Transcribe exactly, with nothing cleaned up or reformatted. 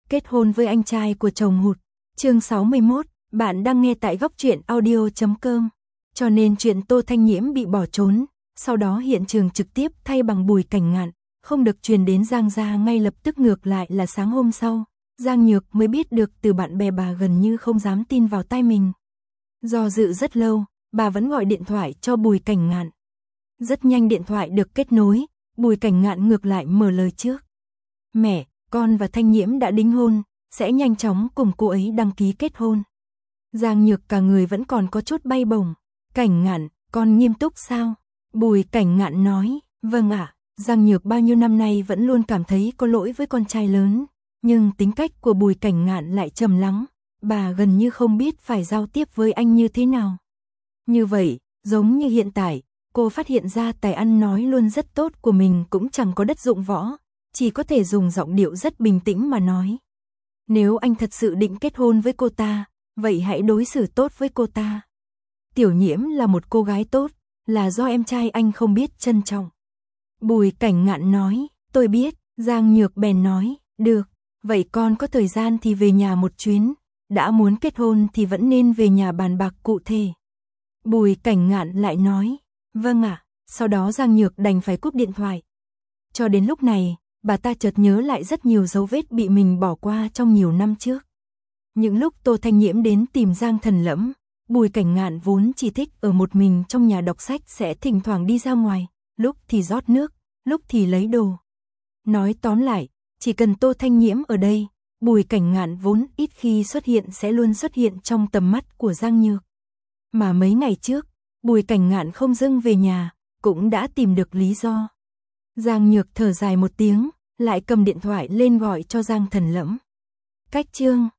kết hôn với anh trai của chồng hụt. Chương sáu mươi mốt, bạn đang nghe tại góc truyện audio chấm com. Cho nên chuyện Tô Thanh Nhiễm bị bỏ trốn, sau đó hiện trường trực tiếp thay bằng Bùi Cảnh Ngạn, không được truyền đến Giang gia ngay lập tức, ngược lại là sáng hôm sau, Giang Nhược mới biết được từ bạn bè, bà gần như không dám tin vào tai mình. Do dự rất lâu, bà vẫn gọi điện thoại cho Bùi Cảnh Ngạn. Rất nhanh điện thoại được kết nối, Bùi Cảnh Ngạn ngược lại mở lời trước. Mẹ, con và Thanh Nhiễm đã đính hôn, sẽ nhanh chóng cùng cô ấy đăng ký kết hôn. Giang Nhược cả người vẫn còn có chút bay bổng. Cảnh Ngạn, con nghiêm túc sao? Bùi Cảnh Ngạn nói, vâng ạ. Giang Nhược bao nhiêu năm nay vẫn luôn cảm thấy có lỗi với con trai lớn, nhưng tính cách của Bùi Cảnh Ngạn lại trầm lắng, bà gần như không biết phải giao tiếp với anh như thế nào. Như vậy, giống như hiện tại, cô phát hiện ra tài ăn nói luôn rất tốt của mình cũng chẳng có đất dụng võ, chỉ có thể dùng giọng điệu rất bình tĩnh mà nói. Nếu anh thật sự định kết hôn với cô ta, vậy hãy đối xử tốt với cô ta. Tiểu Nhiễm là một cô gái tốt, là do em trai anh không biết trân trọng. Bùi Cảnh Ngạn nói, tôi biết. Giang Nhược bèn nói, được, vậy con có thời gian thì về nhà một chuyến, đã muốn kết hôn thì vẫn nên về nhà bàn bạc cụ thể. Bùi Cảnh Ngạn lại nói, vâng ạ. Sau đó Giang Nhược đành phải cúp điện thoại. Cho đến lúc này, bà ta chợt nhớ lại rất nhiều dấu vết bị mình bỏ qua trong nhiều năm trước. Những lúc Tô Thanh Nhiễm đến tìm Giang Thần Lẫm, Bùi Cảnh Ngạn vốn chỉ thích ở một mình trong nhà đọc sách, sẽ thỉnh thoảng đi ra ngoài, lúc thì rót nước, lúc thì lấy đồ. Nói tóm lại, chỉ cần Tô Thanh Nhiễm ở đây, Bùi Cảnh Ngạn vốn ít khi xuất hiện sẽ luôn xuất hiện trong tầm mắt của Giang Nhược. Mà mấy ngày trước, Bùi Cảnh Ngạn không dưng về nhà, cũng đã tìm được lý do. Giang Nhược thở dài một tiếng, lại cầm điện thoại lên gọi cho Giang Thần Lẫm. Cách chương